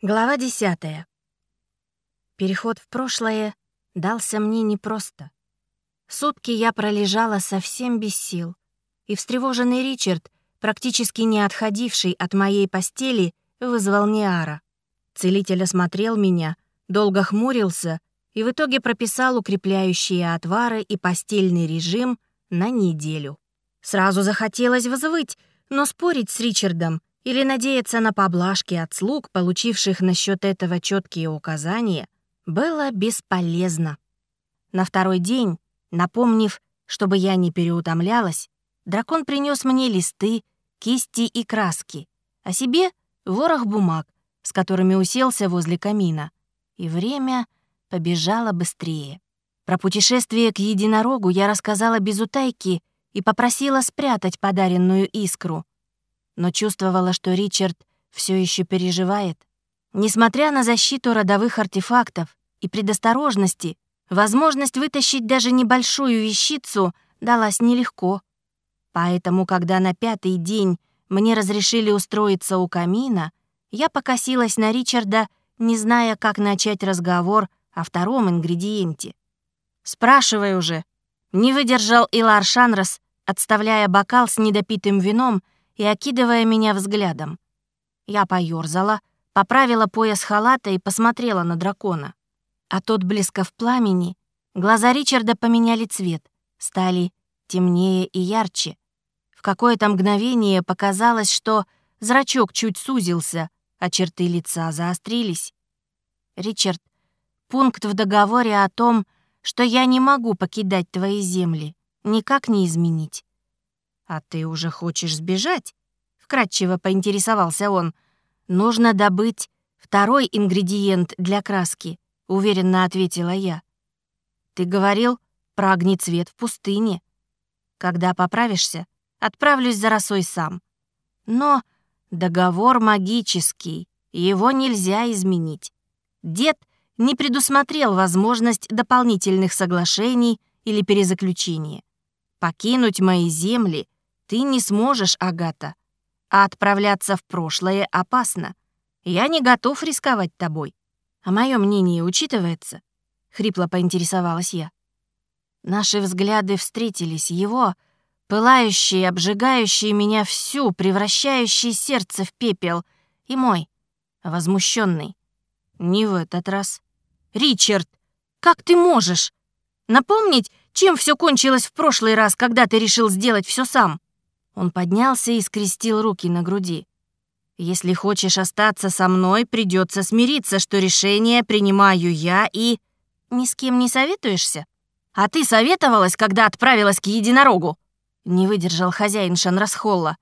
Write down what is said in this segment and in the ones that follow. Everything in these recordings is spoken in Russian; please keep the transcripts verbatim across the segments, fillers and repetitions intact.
Глава десятая. Переход в прошлое дался мне непросто. Сутки я пролежала совсем без сил, и встревоженный Ричард, практически не отходивший от моей постели, вызвал Ниара. Целитель осмотрел меня, долго хмурился и в итоге прописал укрепляющие отвары и постельный режим на неделю. Сразу захотелось взвыть, но спорить с Ричардом или надеяться на поблажки от слуг, получивших насчет этого четкие указания, было бесполезно. На второй день, напомнив, чтобы я не переутомлялась, дракон принес мне листы, кисти и краски, а себе ворох бумаг, с которыми уселся возле камина. И время побежало быстрее. Про путешествие к единорогу я рассказала без утайки и попросила спрятать подаренную искру, но чувствовала, что Ричард все еще переживает. Несмотря на защиту родовых артефактов и предосторожности, возможность вытащить даже небольшую вещицу далась нелегко. Поэтому, когда на пятый день мне разрешили устроиться у камина, я покосилась на Ричарда, не зная, как начать разговор о втором ингредиенте. «Спрашивай уже», — не выдержал Илар Шанрос, отставляя бокал с недопитым вином и окидывая меня взглядом. Я поёрзала, поправила пояс халата и посмотрела на дракона. От отблесков в пламени глаза Ричарда поменяли цвет, стали темнее и ярче. В какое-то мгновение показалось, что зрачок чуть сузился, а черты лица заострились. «Ричард, пункт в договоре о том, что я не могу покидать твои земли, никак не изменить». «А ты уже хочешь сбежать?» — вкратчиво поинтересовался он. «Нужно добыть второй ингредиент для краски», — уверенно ответила я. «Ты говорил про огнецвет в пустыне. Когда поправишься, отправлюсь за росой сам. Но договор магический, его нельзя изменить. Дед не предусмотрел возможность дополнительных соглашений или перезаключения. Покинуть мои земли ты не сможешь, Агата, а отправляться в прошлое опасно. Я не готов рисковать тобой. А мое мнение учитывается?» — хрипло поинтересовалась я. Наши взгляды встретились, его, пылающий, обжигающий меня всю, превращающий сердце в пепел, и мой, возмущенный. «Не в этот раз. Ричард, как ты можешь? Напомнить, чем все кончилось в прошлый раз, когда ты решил сделать все сам?» Он поднялся и скрестил руки на груди. «Если хочешь остаться со мной, придется смириться, что решение принимаю я и...» «Ни с кем не советуешься? А ты советовалась, когда отправилась к единорогу?» Не выдержал хозяин Шанросхолла.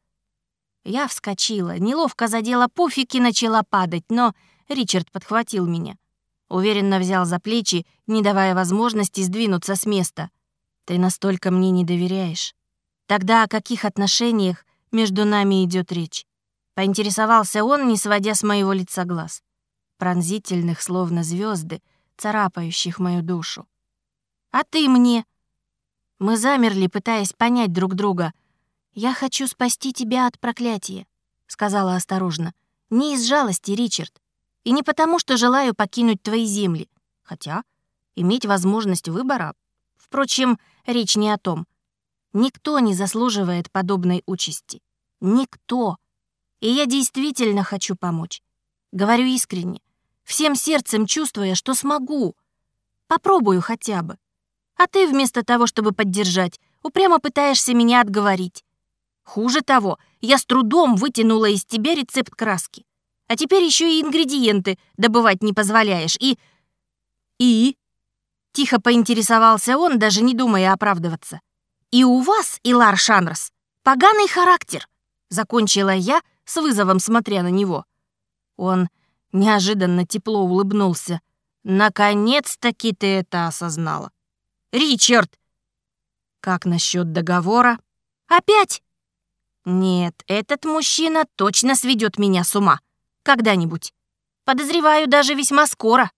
Я вскочила, неловко задела пуфик и начала падать, но Ричард подхватил меня. Уверенно взял за плечи, не давая возможности сдвинуться с места. «Ты настолько мне не доверяешь. Тогда о каких отношениях между нами идет речь?» Поинтересовался он, не сводя с моего лица глаз, пронзительных, словно звезды, царапающих мою душу. «А ты мне?» Мы замерли, пытаясь понять друг друга. «Я хочу спасти тебя от проклятия», — сказала осторожно. «Не из жалости, Ричард, и не потому, что желаю покинуть твои земли, хотя иметь возможность выбора. Впрочем, речь не о том. Никто не заслуживает подобной участи. Никто. И я действительно хочу помочь. Говорю искренне, всем сердцем чувствуя, что смогу. Попробую хотя бы. А ты вместо того, чтобы поддержать, упрямо пытаешься меня отговорить. Хуже того, я с трудом вытянула из тебя рецепт краски. А теперь еще и ингредиенты добывать не позволяешь. И... И... Тихо поинтересовался он, даже не думая оправдываться. «И у вас, Илар Шанрос, поганый характер», — закончила я, с вызовом смотря на него. Он неожиданно тепло улыбнулся. «Наконец-таки ты это осознала. Ричард!» «Как насчет договора?» «Опять?» «Нет, этот мужчина точно сведет меня с ума. Когда-нибудь. Подозреваю, даже весьма скоро.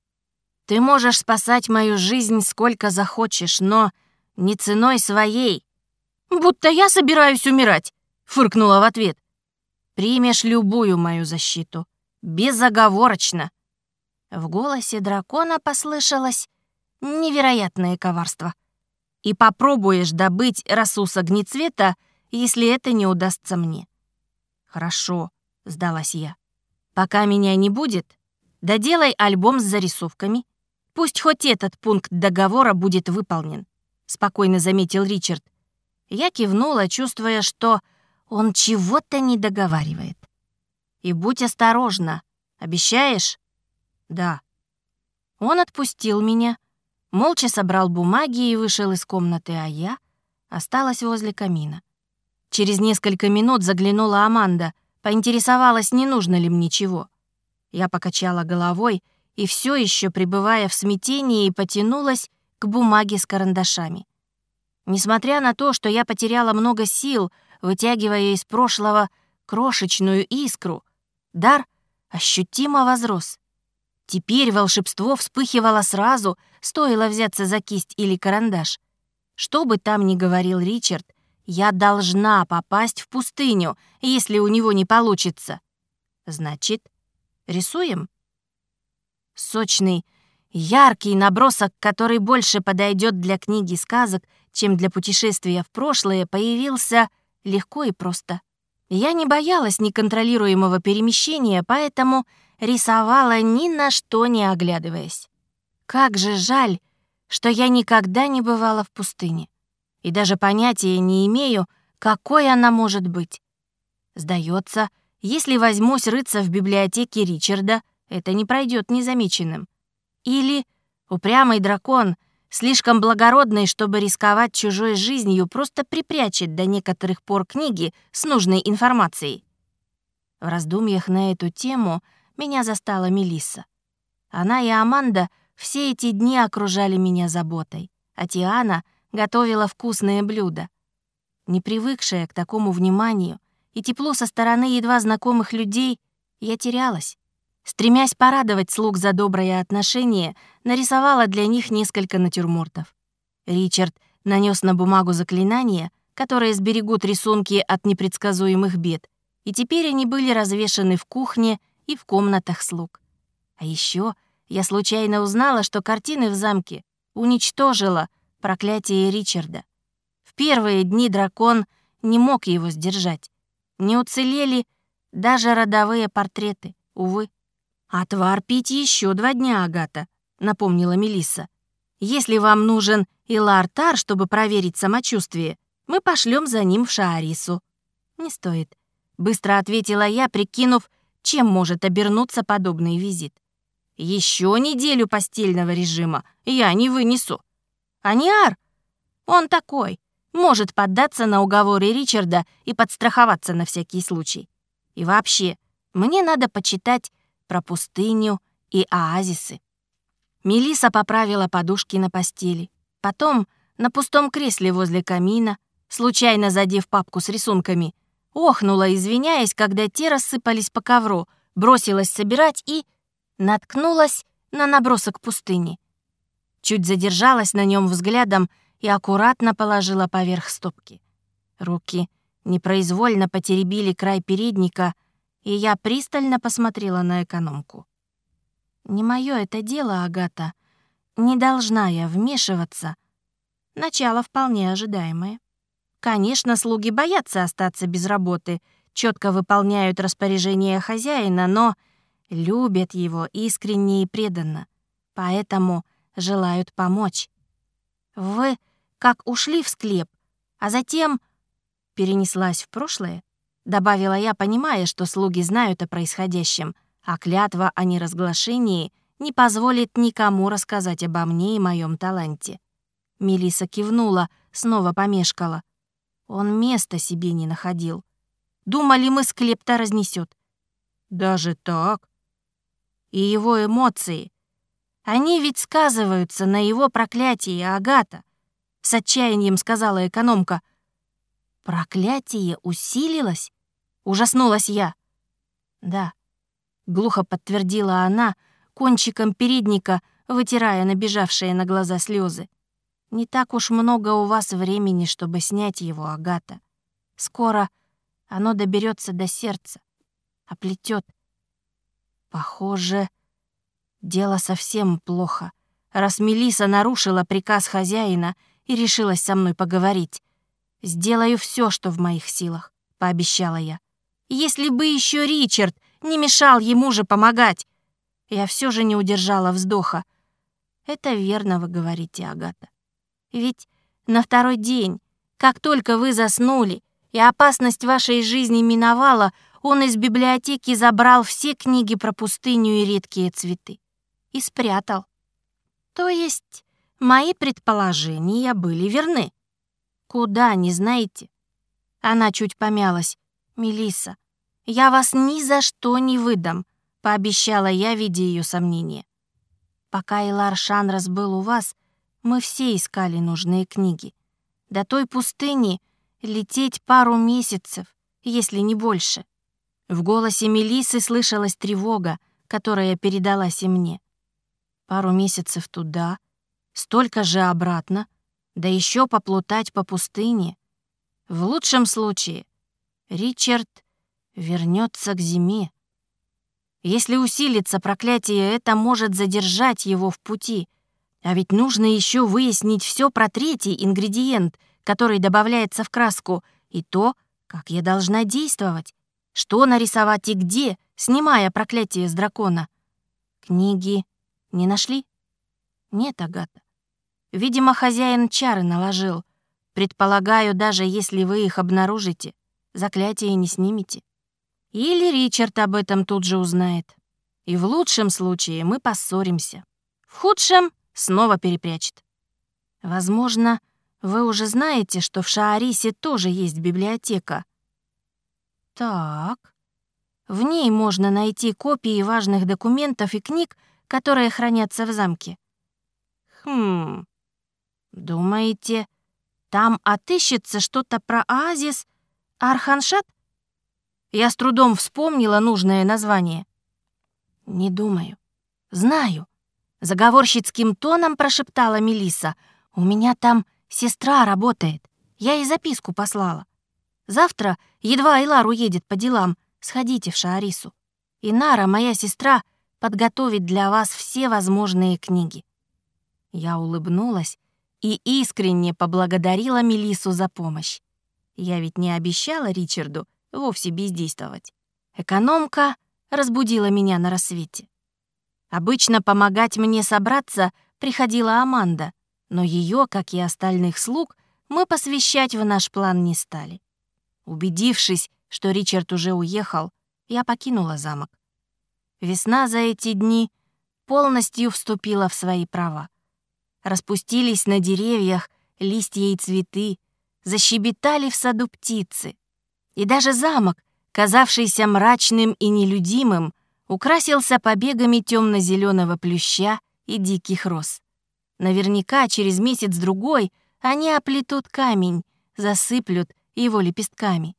Ты можешь спасать мою жизнь сколько захочешь, но не ценой своей». «Будто я собираюсь умирать», — фыркнула в ответ. «Примешь любую мою защиту», безоговорочно». В голосе дракона послышалось невероятное коварство. «И попробуешь добыть росу с огнецвета, если это не удастся мне». «Хорошо», — сдалась я. «Пока меня не будет, доделай альбом с зарисовками. Пусть хоть этот пункт договора будет выполнен», — спокойно заметил Ричард. Я кивнула, чувствуя, что он чего-то не договаривает. «И будь осторожна. Обещаешь?» «Да». Он отпустил меня, молча собрал бумаги и вышел из комнаты, а я осталась возле камина. Через несколько минут заглянула Аманда, поинтересовалась, не нужно ли мне чего. Я покачала головой и все еще, пребывая в смятении, потянулась к бумаге с карандашами. Несмотря на то, что я потеряла много сил, вытягивая из прошлого крошечную искру, дар ощутимо возрос. Теперь волшебство вспыхивало сразу, стоило взяться за кисть или карандаш. Что бы там ни говорил Ричард, я должна попасть в пустыню, если у него не получится. Значит, рисуем? Сочный, яркий набросок, который больше подойдет для книги сказок, чем для путешествия в прошлое, появился легко и просто. Я не боялась неконтролируемого перемещения, поэтому рисовала ни на что не оглядываясь. Как же жаль, что я никогда не бывала в пустыне и даже понятия не имею, какой она может быть. Сдается, если возьмусь рыться в библиотеке Ричарда, это не пройдет незамеченным. Или упрямый дракон, слишком благородный, чтобы рисковать чужой жизнью, просто припрячет до некоторых пор книги с нужной информацией. В раздумьях на эту тему меня застала Мелисса. Она и Аманда все эти дни окружали меня заботой, а Тиана готовила вкусные блюда. Не привыкшая к такому вниманию и теплу со стороны едва знакомых людей, я терялась. Стремясь порадовать слуг за доброе отношение, нарисовала для них несколько натюрмортов. Ричард нанес на бумагу заклинания, которые сберегут рисунки от непредсказуемых бед, и теперь они были развешаны в кухне и в комнатах слуг. А еще я случайно узнала, что картины в замке уничтожила проклятие Ричарда. В первые дни дракон не мог его сдержать. Не уцелели даже родовые портреты, увы. «Отвар пить еще два дня, Агата», — напомнила Мелисса. «Если вам нужен Илартар, чтобы проверить самочувствие, мы пошлем за ним в Шаарису». «Не стоит», — быстро ответила я, прикинув, чем может обернуться подобный визит. «Еще неделю постельного режима я не вынесу. Аниар, он такой, может поддаться на уговоры Ричарда и подстраховаться на всякий случай. И вообще, мне надо почитать про пустыню и оазисы». Мелисса поправила подушки на постели. Потом на пустом кресле возле камина, случайно задев папку с рисунками, охнула, извиняясь, когда те рассыпались по ковру, бросилась собирать и наткнулась на набросок пустыни. Чуть задержалась на нем взглядом и аккуратно положила поверх стопки. Руки непроизвольно потеребили край передника, и я пристально посмотрела на экономку. «Не моё это дело, Агата. Не должна я вмешиваться». Начало вполне ожидаемое. Конечно, слуги боятся остаться без работы, четко выполняют распоряжения хозяина, но любят его искренне и преданно, поэтому желают помочь. Вы как ушли в склеп, а затем перенеслась в прошлое, добавила я, понимая, что слуги знают о происходящем, а клятва о неразглашении не позволит никому рассказать обо мне и моем таланте. Мелисса кивнула, снова помешкала. Он места себе не находил. Думали, мы склеп-то разнесет. Даже так? И его эмоции. Они ведь сказываются на его проклятии, Агата, с отчаянием сказала экономка. Проклятие усилилось? Ужаснулась я. Да, глухо подтвердила она, кончиком передника вытирая набежавшие на глаза слезы. Не так уж много у вас времени, чтобы снять его, Агата. Скоро оно доберется до сердца, оплетет. Похоже, дело совсем плохо, раз Мелисса нарушила приказ хозяина и решилась со мной поговорить. «Сделаю все, что в моих силах», — пообещала я. «Если бы еще Ричард не мешал ему же помогать!» Я все же не удержала вздоха. «Это верно вы говорите, Агата. Ведь на второй день, как только вы заснули и опасность вашей жизни миновала, он из библиотеки забрал все книги про пустыню и редкие цветы и спрятал. То есть мои предположения были верны. Куда, не знаете?» Она чуть помялась. «Мелисса, я вас ни за что не выдам», — пообещала я, видя ее сомнения. «Пока Илар Шанрас был у вас, мы все искали нужные книги. До той пустыни лететь пару месяцев, если не больше». В голосе Мелиссы слышалась тревога, которая передалась и мне. Пару месяцев туда, столько же обратно, да еще поплутать по пустыне. В лучшем случае Ричард вернется к зиме. Если усилится проклятие, это может задержать его в пути. А ведь нужно еще выяснить все про третий ингредиент, который добавляется в краску, и то, как я должна действовать, что нарисовать и где, снимая проклятие с дракона. Книги не нашли? Нет, Агата. Видимо, хозяин чары наложил. Предполагаю, даже если вы их обнаружите, заклятие не снимете. Или Ричард об этом тут же узнает. И в лучшем случае мы поссоримся. В худшем снова перепрячет. Возможно, вы уже знаете, что в Шаарисе тоже есть библиотека. Так. В ней можно найти копии важных документов и книг, которые хранятся в замке. Хм. Думаете, там отыщется что-то про оазис Арханшат? Я с трудом вспомнила нужное название. Не думаю. Знаю. Заговорщицким тоном прошептала Мелисса. У меня там сестра работает. Я ей записку послала. Завтра, едва Илар уедет по делам, сходите в Шаарису. Инара, моя сестра, подготовит для вас все возможные книги. Я улыбнулась и искренне поблагодарила Мелиссу за помощь. Я ведь не обещала Ричарду вовсе бездействовать. Экономка разбудила меня на рассвете. Обычно помогать мне собраться приходила Аманда, но ее, как и остальных слуг, мы посвящать в наш план не стали. Убедившись, что Ричард уже уехал, я покинула замок. Весна за эти дни полностью вступила в свои права. Распустились на деревьях листья и цветы, защебетали в саду птицы. И даже замок, казавшийся мрачным и нелюдимым, украсился побегами темно-зеленого плюща и диких роз. Наверняка через месяц-другой они оплетут камень, засыплют его лепестками.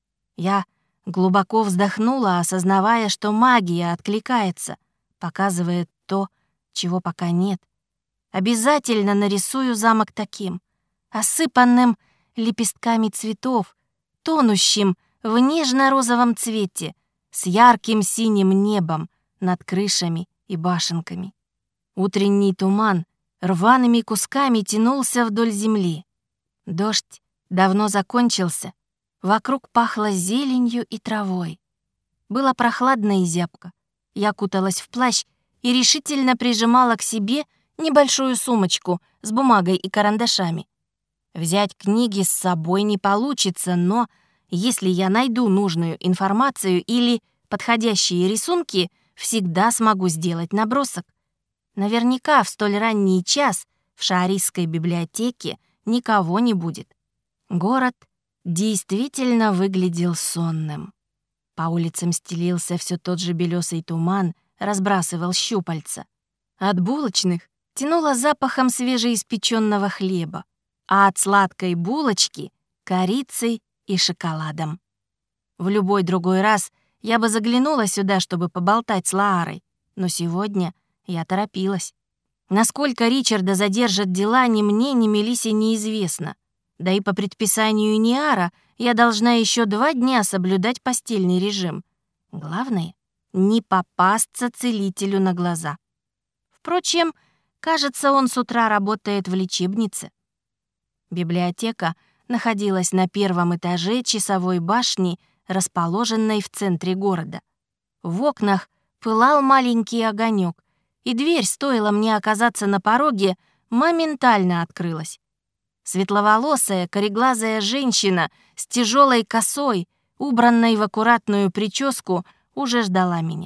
Я глубоко вздохнула, осознавая, что магия откликается, показывает то, чего пока нет. Обязательно нарисую замок таким, осыпанным лепестками цветов, тонущим в нежно-розовом цвете, с ярким синим небом над крышами и башенками. Утренний туман рваными кусками тянулся вдоль земли. Дождь давно закончился, вокруг пахло зеленью и травой. Было прохладно и зябко. Я куталась в плащ и решительно прижимала к себе небольшую сумочку с бумагой и карандашами. Взять книги с собой не получится, но если я найду нужную информацию или подходящие рисунки, всегда смогу сделать набросок. Наверняка в столь ранний час в Шаарисской библиотеке никого не будет. Город действительно выглядел сонным. По улицам стелился все тот же белесый туман, разбрасывал щупальца. От булочных тянуло запахом свежеиспеченного хлеба, а от сладкой булочки — корицей и шоколадом. В любой другой раз я бы заглянула сюда, чтобы поболтать с Лаарой, но сегодня я торопилась. Насколько Ричарда задержат дела, ни мне, ни Мелиссе неизвестно. Да и по предписанию Ниара я должна еще два дня соблюдать постельный режим. Главное — не попасться целителю на глаза. Впрочем, кажется, он с утра работает в лечебнице. Библиотека находилась на первом этаже часовой башни, расположенной в центре города. В окнах пылал маленький огонек, и дверь, стоило мне оказаться на пороге, моментально открылась. Светловолосая, кореглазая женщина с тяжелой косой, убранной в аккуратную прическу, уже ждала меня.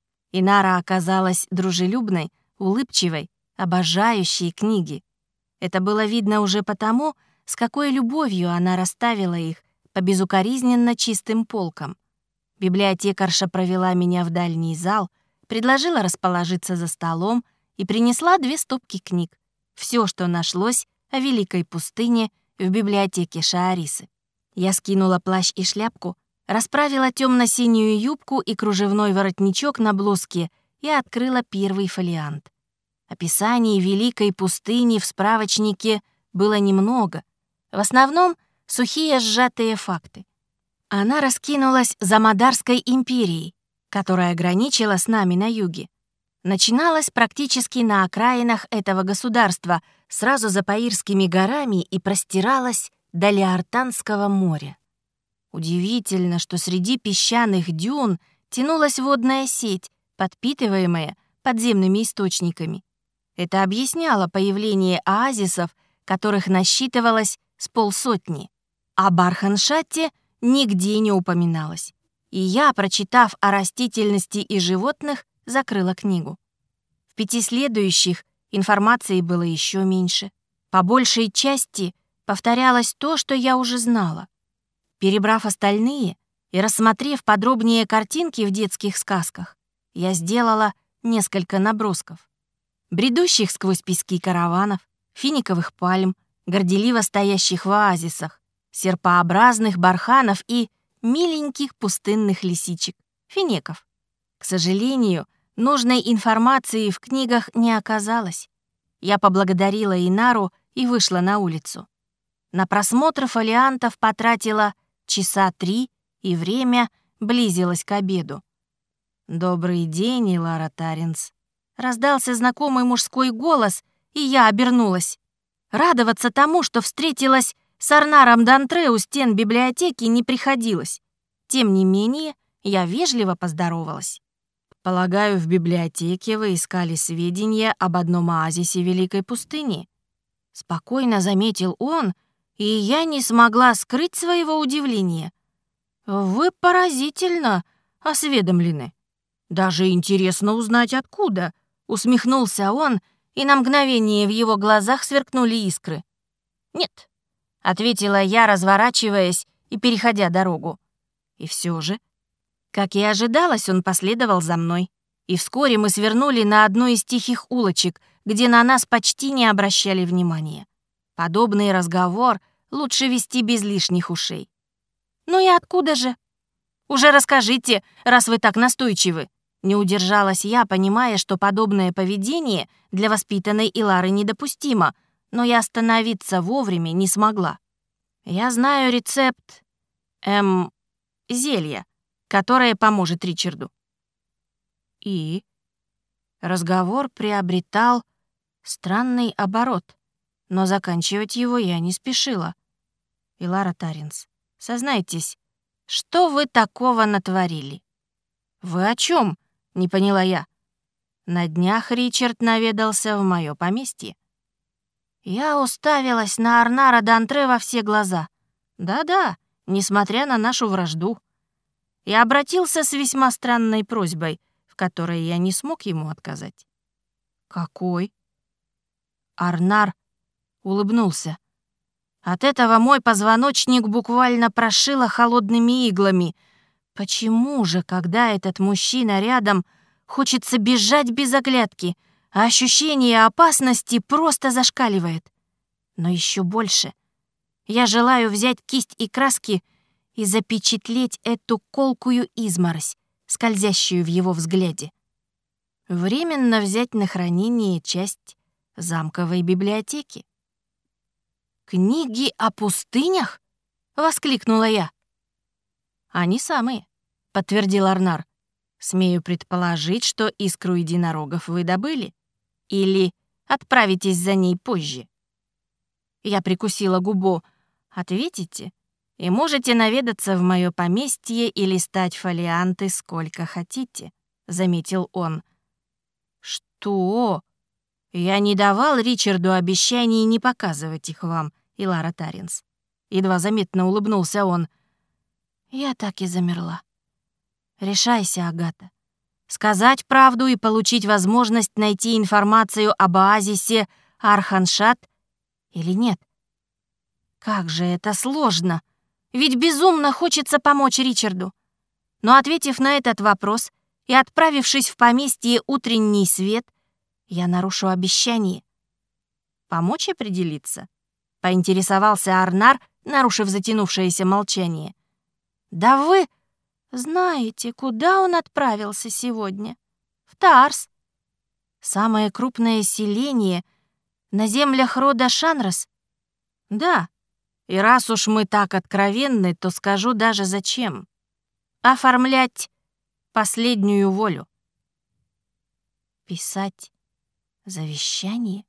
Инара оказалась дружелюбной, улыбчивой, обожающей книги. Это было видно уже потому, с какой любовью она расставила их по безукоризненно чистым полкам. Библиотекарша провела меня в дальний зал, предложила расположиться за столом и принесла две стопки книг. Все, что нашлось о Великой пустыне в библиотеке Шаарисы. Я скинула плащ и шляпку, расправила темно-синюю юбку и кружевной воротничок на блузке и открыла первый фолиант. Описаний Великой пустыни в справочнике было немного, в основном сухие сжатые факты. Она раскинулась за Мадарской империей, которая граничила с нами на юге. Начиналась практически на окраинах этого государства, сразу за Паирскими горами, и простиралась до Леортанского моря. Удивительно, что среди песчаных дюн тянулась водная сеть, подпитываемая подземными источниками. Это объясняло появление оазисов, которых насчитывалось с полсотни. О Барханшатте нигде не упоминалось. И я, прочитав о растительности и животных, закрыла книгу. В пяти следующих информации было еще меньше. По большей части повторялось то, что я уже знала. Перебрав остальные и рассмотрев подробнее картинки в детских сказках, я сделала несколько набросков. Бредущих сквозь пески караванов, финиковых пальм, горделиво стоящих в оазисах, серпообразных барханов и миленьких пустынных лисичек, финеков. К сожалению, нужной информации в книгах не оказалось. Я поблагодарила Инару и вышла на улицу. На просмотр фолиантов потратила часа три, и время близилось к обеду. «Добрый день, Илара Таринс», — раздался знакомый мужской голос, и я обернулась. Радоваться тому, что встретилась с Арнаром Дантре у стен библиотеки, не приходилось. Тем не менее, я вежливо поздоровалась. «Полагаю, в библиотеке вы искали сведения об одном оазисе Великой пустыни?» Спокойно заметил он, и я не смогла скрыть своего удивления. «Вы поразительно осведомлены. Даже интересно узнать, откуда», — усмехнулся он, и на мгновение в его глазах сверкнули искры. «Нет», — ответила я, разворачиваясь и переходя дорогу. И все же, как и ожидалось, он последовал за мной. И вскоре мы свернули на одну из тихих улочек, где на нас почти не обращали внимания. Подобный разговор лучше вести без лишних ушей. «Ну и откуда же?» «Уже расскажите, раз вы так настойчивы». Не удержалась я, понимая, что подобное поведение для воспитанной Илары недопустимо, но я остановиться вовремя не смогла. «Я знаю рецепт, эм, зелья, которое поможет Ричарду». И разговор приобретал странный оборот, но заканчивать его я не спешила. «Илара Таринс, сознайтесь, что вы такого натворили?» «Вы о чем?» — не поняла я. «На днях Ричард наведался в мое поместье». Я уставилась на Арнара Дантре во все глаза. Да-да, несмотря на нашу вражду. И обратился с весьма странной просьбой, в которой я не смог ему отказать. «Какой?» Арнар улыбнулся. От этого мой позвоночник буквально прошило холодными иглами. Почему же, когда этот мужчина рядом, хочется бежать без оглядки, а ощущение опасности просто зашкаливает? Но еще больше я желаю взять кисть и краски и запечатлеть эту колкую изморозь, скользящую в его взгляде. Временно взять на хранение часть замковой библиотеки. «Книги о пустынях?» — воскликнула я. «Они самые», — подтвердил Арнар. Смею предположить, что искру единорогов вы добыли. Или отправитесь за ней позже. Я прикусила губу. Ответите, и можете наведаться в мое поместье и листать фолианты сколько хотите, заметил он. Что? Я не давал Ричарду обещаний не показывать их вам, Илара Таринс. Едва заметно улыбнулся он. Я так и замерла. Решайся, Агата. Сказать правду и получить возможность найти информацию об оазисе Арханшат или нет? Как же это сложно! Ведь безумно хочется помочь Ричарду. Но ответив на этот вопрос и отправившись в поместье «Утренний свет», я нарушу обещание. Помочь определиться? Поинтересовался Арнар, нарушив затянувшееся молчание. Да вы знаете, куда он отправился сегодня? В Таарс. Самое крупное селение на землях рода Шанрос. Да, и раз уж мы так откровенны, то скажу даже зачем. Оформлять последнюю волю. Писать завещание?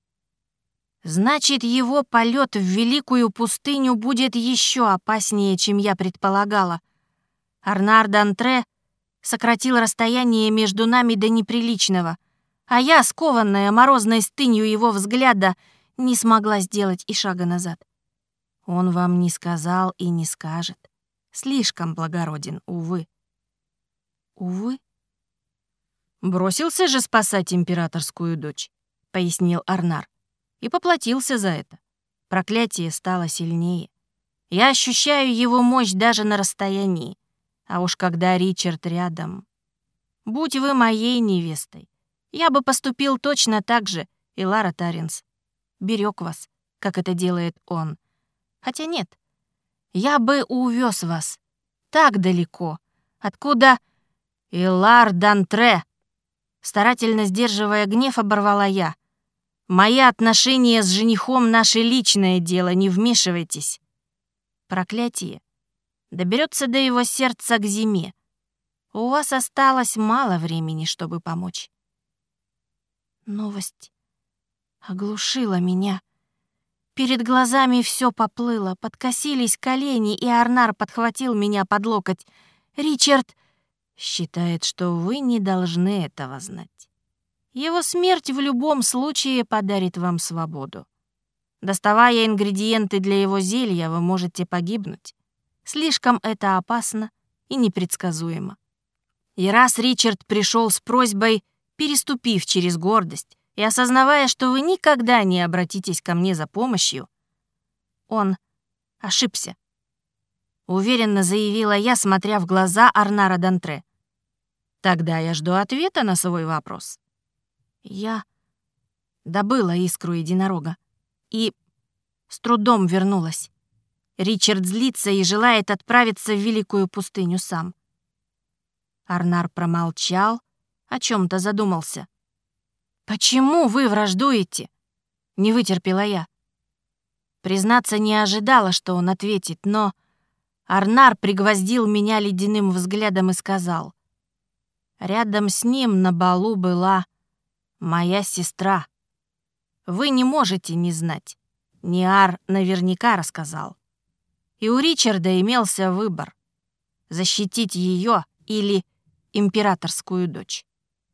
Значит, его полет в великую пустыню будет еще опаснее, чем я предполагала. Арнар Д'Антре сократил расстояние между нами до неприличного, а я, скованная морозной стынью его взгляда, не смогла сделать и шага назад. Он вам не сказал и не скажет. Слишком благороден, увы. Увы? Бросился же спасать императорскую дочь, пояснил Арнар. И поплатился за это. Проклятие стало сильнее. Я ощущаю его мощь даже на расстоянии. А уж когда Ричард рядом... Будь вы моей невестой, я бы поступил точно так же, Илара Таринс. Берег вас, как это делает он. Хотя нет, я бы увез вас так далеко, откуда... Илар Д'Антре! Старательно сдерживая гнев, оборвала я. Мои отношения с женихом — наше личное дело, не вмешивайтесь. Проклятие доберется до его сердца к зиме. У вас осталось мало времени, чтобы помочь. Новость оглушила меня. Перед глазами все поплыло, подкосились колени, и Арнар подхватил меня под локоть. Ричард считает, что вы не должны этого знать. Его смерть в любом случае подарит вам свободу. Доставая ингредиенты для его зелья, вы можете погибнуть. Слишком это опасно и непредсказуемо. И раз Ричард пришел с просьбой, переступив через гордость и осознавая, что вы никогда не обратитесь ко мне за помощью, он ошибся. Уверенно заявила я, смотря в глаза Арнара Д'Антре. Тогда я жду ответа на свой вопрос. Я добыла искру единорога и с трудом вернулась. Ричард злится и желает отправиться в великую пустыню сам. Арнар промолчал, о чем-то задумался. «Почему вы враждуете?» — не вытерпела я. Признаться, не ожидала, что он ответит, но Арнар пригвоздил меня ледяным взглядом и сказал. Рядом с ним на балу была моя сестра. Вы не можете не знать. Ниар наверняка рассказал. И у Ричарда имелся выбор — защитить ее или императорскую дочь.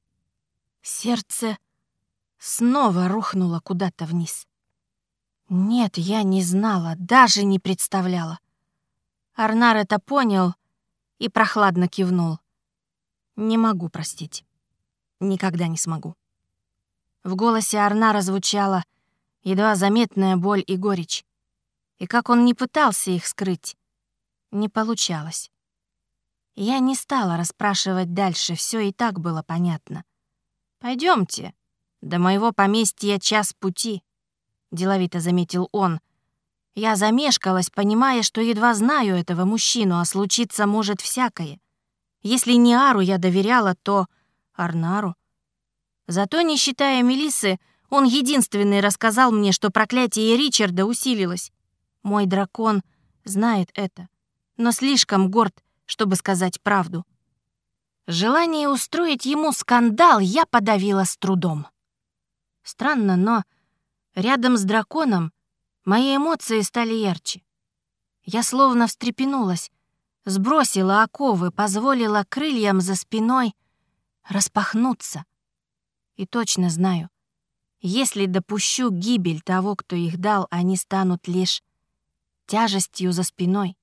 Сердце снова рухнуло куда-то вниз. Нет, я не знала, даже не представляла. Арнар это понял и прохладно кивнул. Не могу простить. Никогда не смогу. В голосе Арнара звучала едва заметная боль и горечь. И как он не пытался их скрыть, не получалось. Я не стала расспрашивать дальше, все и так было понятно. Пойдемте, до моего поместья час пути», — деловито заметил он. Я замешкалась, понимая, что едва знаю этого мужчину, а случиться может всякое. Если Ниару я доверяла, то Арнару. Зато, не считая Мелиссы, он единственный рассказал мне, что проклятие Ричарда усилилось. Мой дракон знает это, но слишком горд, чтобы сказать правду. Желание устроить ему скандал я подавила с трудом. Странно, но рядом с драконом мои эмоции стали ярче. Я словно встрепенулась, сбросила оковы, позволила крыльям за спиной распахнуться. И точно знаю, если допущу гибель того, кто их дал, они станут лишь тяжестью за спиной.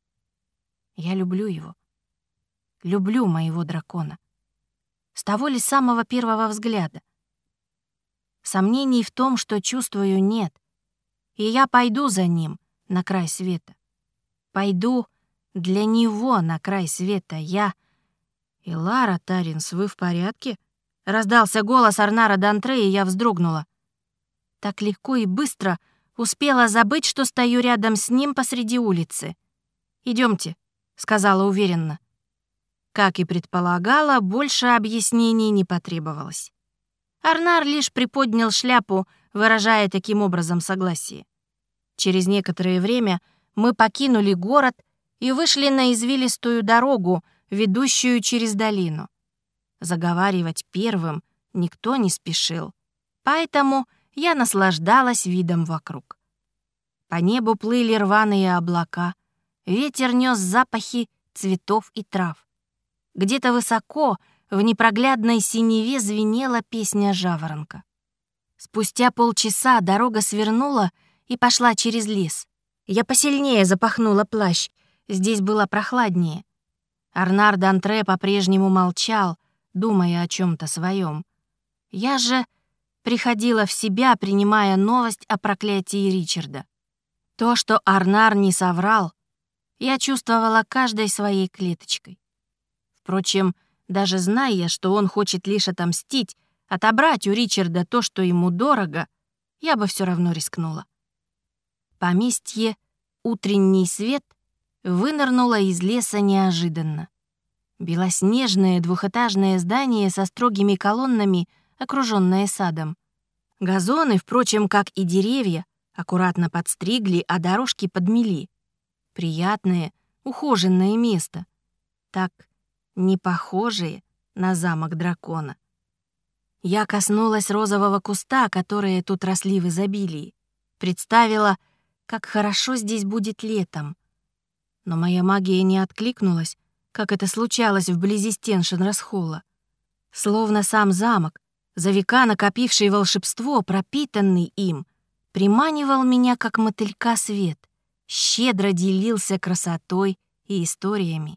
Я люблю его. Люблю моего дракона. С того ли самого первого взгляда. Сомнений в том, что чувствую, нет. И я пойду за ним на край света. Пойду для него на край света. Я... «Илара Таринс, вы в порядке?» Раздался голос Арнара Д'Антре, и я вздрогнула. Так легко и быстро успела забыть, что стою рядом с ним посреди улицы. «Идемте», — сказала уверенно. Как и предполагала, больше объяснений не потребовалось. Арнар лишь приподнял шляпу, выражая таким образом согласие. Через некоторое время мы покинули город и вышли на извилистую дорогу, ведущую через долину. Заговаривать первым никто не спешил, поэтому я наслаждалась видом вокруг. По небу плыли рваные облака, ветер нес запахи цветов и трав. Где-то высоко, в непроглядной синеве, звенела песня жаворонка. Спустя полчаса дорога свернула и пошла через лес. Я посильнее запахнула плащ, здесь было прохладнее. Арнар Д'Антре по-прежнему молчал, думая о чем-то своем. Я же приходила в себя, принимая новость о проклятии Ричарда. То, что Арнар не соврал, я чувствовала каждой своей клеточкой. Впрочем, даже зная, что он хочет лишь отомстить, отобрать у Ричарда то, что ему дорого, я бы все равно рискнула. Поместье «Утренний свет» вынырнуло из леса неожиданно. Белоснежное двухэтажное здание со строгими колоннами, окружённое садом. Газоны, впрочем, как и деревья, аккуратно подстригли, а дорожки подмели. Приятное, ухоженное место. Так не похожее на замок дракона. Я коснулась розового куста, которые тут росли в изобилии. Представила, как хорошо здесь будет летом. Но моя магия не откликнулась, как это случалось вблизи стен Шенрасхолла. Словно сам замок, за века накопивший волшебство, пропитанный им, приманивал меня, как мотылька, свет, щедро делился красотой и историями.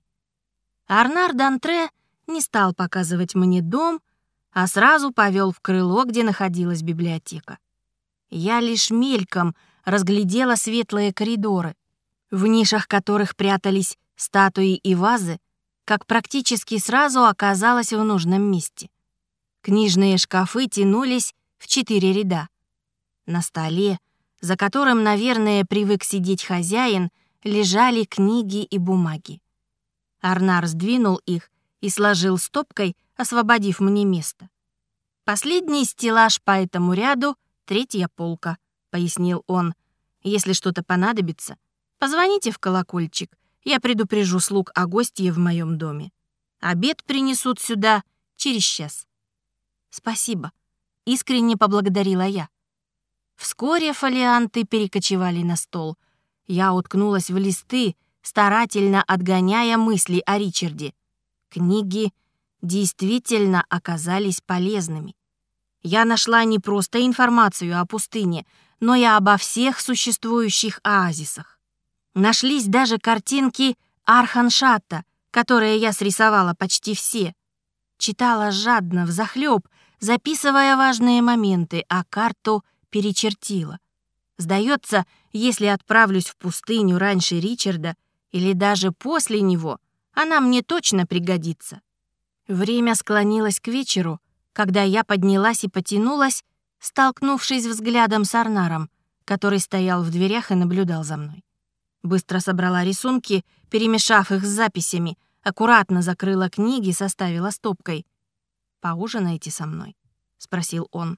Арнар Д'Антре не стал показывать мне дом, а сразу повел в крыло, где находилась библиотека. Я лишь мельком разглядела светлые коридоры, в нишах которых прятались статуи и вазы, как практически сразу оказалась в нужном месте. Книжные шкафы тянулись в четыре ряда. На столе, за которым, наверное, привык сидеть хозяин, лежали книги и бумаги. Арнар сдвинул их и сложил стопкой, освободив мне место. «Последний стеллаж по этому ряду, третья полка», — пояснил он. «Если что-то понадобится, позвоните в колокольчик, я предупрежу слуг о гостье в моем доме. Обед принесут сюда через час». «Спасибо», — искренне поблагодарила я. Вскоре фолианты перекочевали на стол. Я уткнулась в листы, старательно отгоняя мысли о Ричарде. Книги действительно оказались полезными. Я нашла не просто информацию о пустыне, но и обо всех существующих оазисах. Нашлись даже картинки Арханшата, которые я срисовала почти все. Читала жадно, взахлёб, записывая важные моменты, а карту перечертила. Сдается, если отправлюсь в пустыню раньше Ричарда или даже после него, она мне точно пригодится. Время склонилось к вечеру, когда я поднялась и потянулась, столкнувшись взглядом с Арнаром, который стоял в дверях и наблюдал за мной. Быстро собрала рисунки, перемешав их с записями, аккуратно закрыла книги, составила стопкой. «Поужинаете со мной?» — спросил он.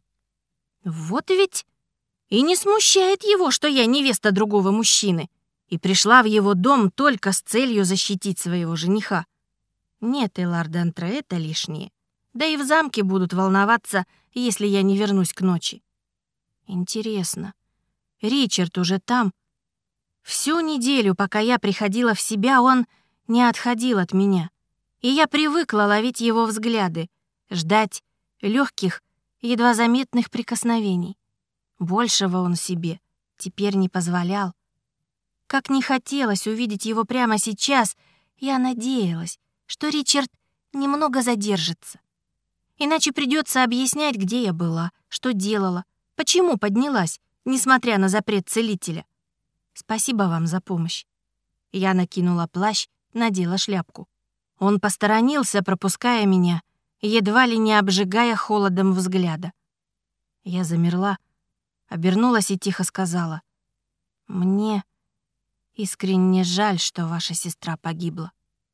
«Вот ведь и не смущает его, что я невеста другого мужчины и пришла в его дом только с целью защитить своего жениха. Нет, Элар Д'Антре, это лишнее. Да и в замке будут волноваться, если я не вернусь к ночи. Интересно, Ричард уже там? Всю неделю, пока я приходила в себя, он не отходил от меня. И я привыкла ловить его взгляды, ждать легких, едва заметных прикосновений. Большего он себе теперь не позволял. Как не хотелось увидеть его прямо сейчас, я надеялась, что Ричард немного задержится. Иначе придется объяснять, где я была, что делала, почему поднялась, несмотря на запрет целителя. Спасибо вам за помощь. Я накинула плащ, надела шляпку. Он посторонился, пропуская меня, едва ли не обжигая холодом взгляда. Я замерла, обернулась и тихо сказала: «Мне искренне жаль, что ваша сестра погибла».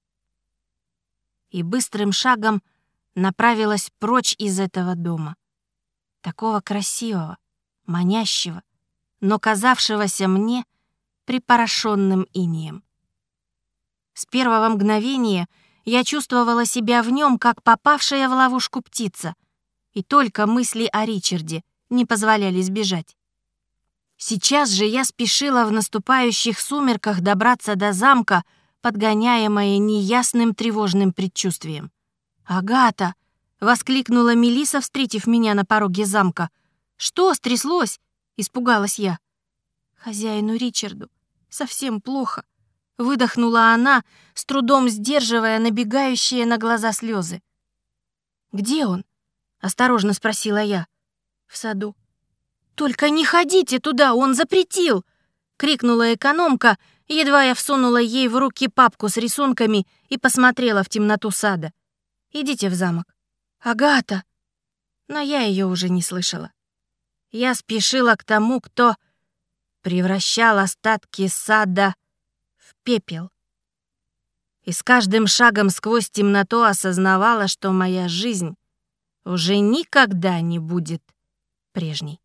И быстрым шагом направилась прочь из этого дома. Такого красивого, манящего, но казавшегося мне припорошенным инеем. С первого мгновения я чувствовала себя в нем, как попавшая в ловушку птица, и только мысли о Ричарде не позволяли сбежать. Сейчас же я спешила в наступающих сумерках добраться до замка, подгоняемая неясным тревожным предчувствием. «Агата!» — воскликнула Мелисса, встретив меня на пороге замка. «Что стряслось?» — испугалась я. «Хозяину Ричарду совсем плохо», — выдохнула она, с трудом сдерживая набегающие на глаза слезы. «Где он?» — осторожно спросила я. «В саду». «Только не ходите туда, он запретил!» — крикнула экономка, едва я всунула ей в руки папку с рисунками и посмотрела в темноту сада. «Идите в замок». «Агата!» Но я ее уже не слышала. Я спешила к тому, кто превращал остатки сада в пепел. И с каждым шагом сквозь темноту осознавала, что моя жизнь уже никогда не будет прежней.